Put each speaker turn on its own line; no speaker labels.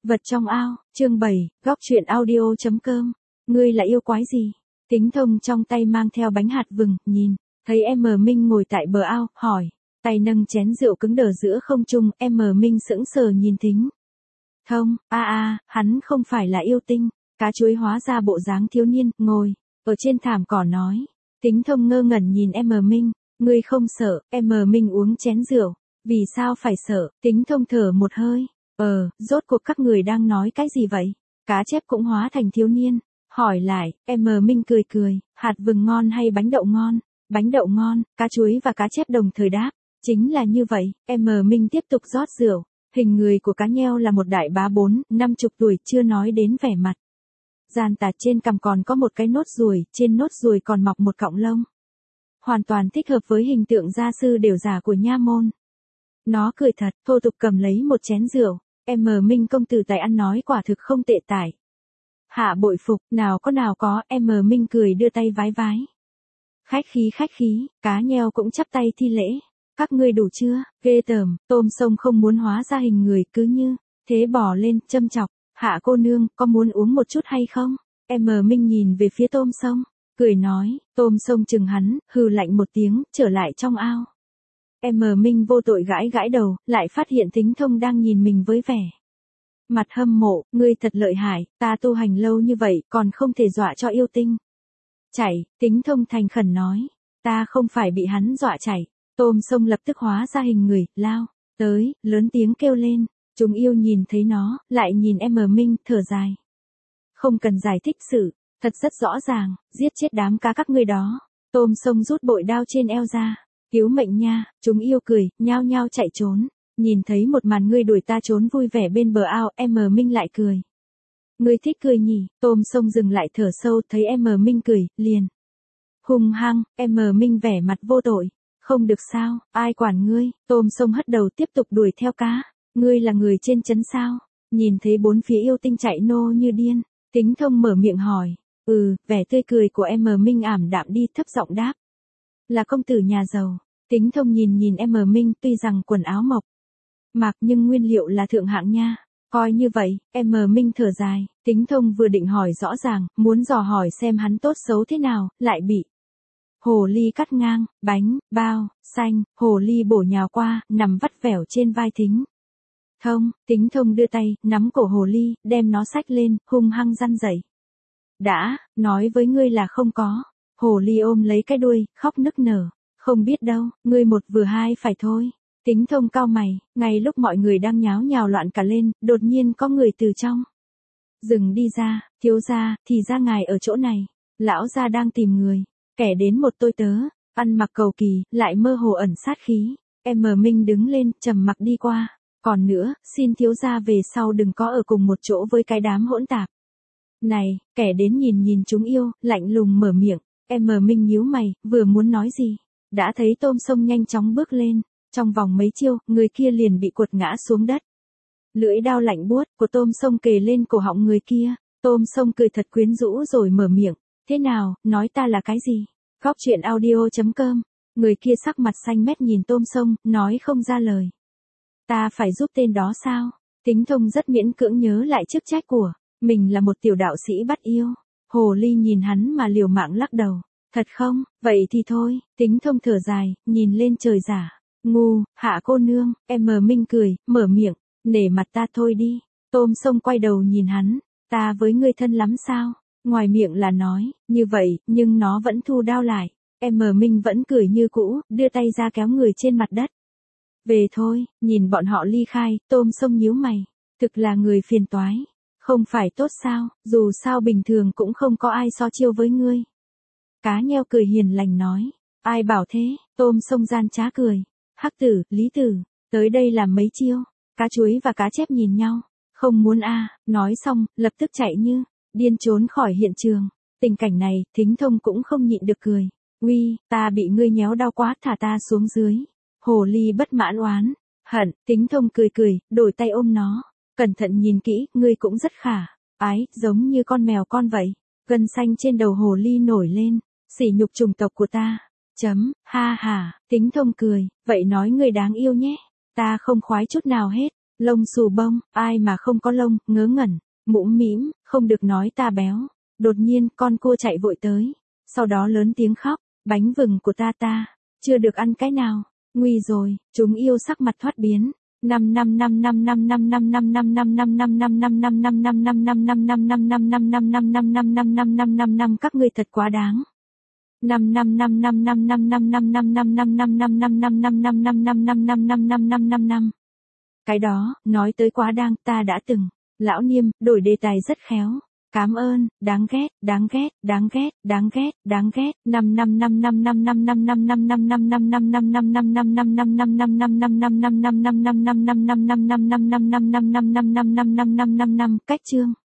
Vật trong ao, chương 7, góc truyện audio.com. Ngươi là yêu quái gì? Tính Thông trong tay mang theo bánh hạt vừng, nhìn, thấy M Minh ngồi tại bờ ao, hỏi, tay nâng chén rượu cứng đờ giữa không trung, M Minh sững sờ nhìn Tính Thông, hắn không phải là yêu tinh, cá chuối hóa ra bộ dáng thiếu niên, ngồi ở trên thảm cỏ nói. Tính Thông ngơ ngẩn nhìn M Minh, ngươi không sợ? M Minh uống chén rượu, vì sao phải sợ? Tính Thông thở một hơi. Rốt cuộc các người đang nói cái gì vậy? Cá chép cũng hóa thành thiếu niên. Hỏi lại, M Minh cười, hạt vừng ngon hay bánh đậu ngon? Bánh đậu ngon, cá chuối và cá chép đồng thời đáp. Chính là như vậy, M Minh tiếp tục rót rượu. Hình người của cá nheo là một đại bá 40-50 tuổi, chưa nói đến vẻ mặt gian tà, trên cằm còn có một cái nốt ruồi, trên nốt ruồi còn mọc một cọng lông. Hoàn toàn thích hợp với hình tượng gia sư đều già của nha môn. Nó cười thật, thô tục cầm lấy một chén rượu. M Minh công tử tài ăn nói quả thực không tệ tải. Hạ bội phục, nào có, M Minh cười đưa tay vái. Khách khí, cá nheo cũng chắp tay thi lễ. Các ngươi đủ chưa? Ghê tởm, tôm sông không muốn hóa ra hình người cứ như thế bò lên, châm chọc. Hạ cô nương, có muốn uống một chút hay không? M Minh nhìn về phía tôm sông, cười nói, tôm sông chừng hắn, hừ lạnh một tiếng, trở lại trong ao. M Minh vô tội gãi đầu, lại phát hiện Tính Thông đang nhìn mình với vẻ mặt hâm mộ, ngươi thật lợi hại, ta tu hành lâu như vậy còn không thể dọa cho yêu tinh chạy. Tính Thông thành khẩn nói, ta không phải bị hắn dọa chạy. Tôm sông lập tức hóa ra hình người, lao tới, lớn tiếng kêu lên. Chúng yêu nhìn thấy nó, lại nhìn M Minh, thở dài. Không cần giải thích sự, thật rất rõ ràng, giết chết đám cá các ngươi đó. Tôm sông rút bội đao trên eo ra. Cứu mệnh nha, chúng yêu cười, nhao nhao chạy trốn. Nhìn thấy một màn ngươi đuổi ta trốn vui vẻ bên bờ ao, M Minh lại cười. Ngươi thích cười nhỉ? Tôm sông dừng lại thở sâu, thấy M Minh cười, liền hung hăng. M Minh vẻ mặt vô tội. Không được sao, ai quản ngươi? Tôm sông hất đầu tiếp tục đuổi theo cá. Ngươi là người trên trấn sao? Nhìn thấy bốn phía yêu tinh chạy nô như điên, Tính Thông mở miệng hỏi. Vẻ tươi cười của M Minh ảm đạm đi, thấp giọng đáp. Là công tử nhà giàu. Tính Thông nhìn M Minh, tuy rằng quần áo mộc mạc nhưng nguyên liệu là thượng hạng nha. Coi như vậy, M Minh thở dài. Tính Thông vừa định hỏi rõ ràng, muốn dò hỏi xem hắn tốt xấu thế nào, lại bị hồ ly cắt ngang, bánh, bao, xanh. Hồ ly bổ nhào qua, nằm vắt vẻo trên vai Tính Thông đưa tay, nắm cổ hồ ly, đem nó xách lên, hung hăng răn dậy. Đã, nói với ngươi là không có. Hồ ly ôm lấy cái đuôi, khóc nức nở. Không biết đâu, ngươi một vừa hai phải thôi. Tính Thông cau mày, ngay lúc mọi người đang nháo nhào loạn cả lên, đột nhiên có người từ trong rừng đi ra. Thiếu gia, thì ra ngài ở chỗ này. Lão gia đang tìm người. Kẻ đến một tôi tớ, ăn mặc cầu kỳ, lại mơ hồ ẩn sát khí. M Minh đứng lên, trầm mặc đi qua. Còn nữa, xin thiếu gia về sau đừng có ở cùng một chỗ với cái đám hỗn tạp này. Kẻ đến nhìn chúng yêu, lạnh lùng mở miệng. M Minh nhíu mày, vừa muốn nói gì, đã thấy tôm sông nhanh chóng bước lên. Trong vòng mấy chiêu, người kia liền bị quật ngã xuống đất. Lưỡi đao lạnh buốt của tôm sông kề lên cổ họng người kia. Tôm sông cười thật quyến rũ rồi mở miệng. Thế nào, nói ta là cái gì? Góc truyện audio.com. Người kia sắc mặt xanh mét nhìn tôm sông, nói không ra lời. Ta phải giúp tên đó sao? Tính Thông rất miễn cưỡng nhớ lại chức trách của mình là một tiểu đạo sĩ bắt yêu. Hồ ly nhìn hắn mà liều mạng lắc đầu. Thật không? Vậy thì thôi. Tính Thông thở dài, nhìn lên trời giả. Ngu, hạ cô nương. M Minh cười, mở miệng. Nể mặt ta thôi đi. Tôm sông quay đầu nhìn hắn. Ta với ngươi thân lắm sao? Ngoài miệng là nói như vậy, nhưng nó vẫn thu đao lại. M Minh vẫn cười như cũ, đưa tay ra kéo người trên mặt đất. Về thôi. Nhìn bọn họ ly khai, tôm sông nhíu mày. Thực là người phiền toái. Không phải tốt sao, dù sao bình thường cũng không có ai so chiêu với ngươi. Cá nheo cười hiền lành nói. Ai bảo thế? Tôm sông gian trá cười. Hắc tử, Lý tử, tới đây làm mấy chiêu. Cá chuối và cá chép nhìn nhau. Không muốn nói xong, lập tức chạy như điên trốn khỏi hiện trường. Tình cảnh này, Tính Thông cũng không nhịn được cười. Uy, ta bị ngươi nhéo đau quá, thả ta xuống dưới. Hồ ly bất mãn oán hận. Tính Thông cười, đổi tay ôm nó. Cẩn thận nhìn kỹ, ngươi cũng rất khả ái, giống như con mèo con vậy. Gân xanh trên đầu hồ ly nổi lên. Sỉ nhục chủng tộc của ta. Ha ha. Tính Thông cười, vậy nói ngươi đáng yêu nhé. Ta không khoái chút nào hết. Lông xù bông, ai mà không có lông, ngớ ngẩn, mũm mĩm, không được nói ta béo. Đột nhiên, con cua chạy vội tới, sau đó lớn tiếng khóc, bánh vừng của ta, chưa được ăn cái nào, nguy rồi, chúng yêu sắc mặt thoát biến. 5 các ngươi thật quá đáng. 5 Cái đó, nói tới quá đáng, ta đã từng. Lão Niêm, đổi đề tài rất khéo. Cám ơn, đáng ghét, đáng ghét, đáng ghét, đáng ghét, đáng ghét. 5 Cách chương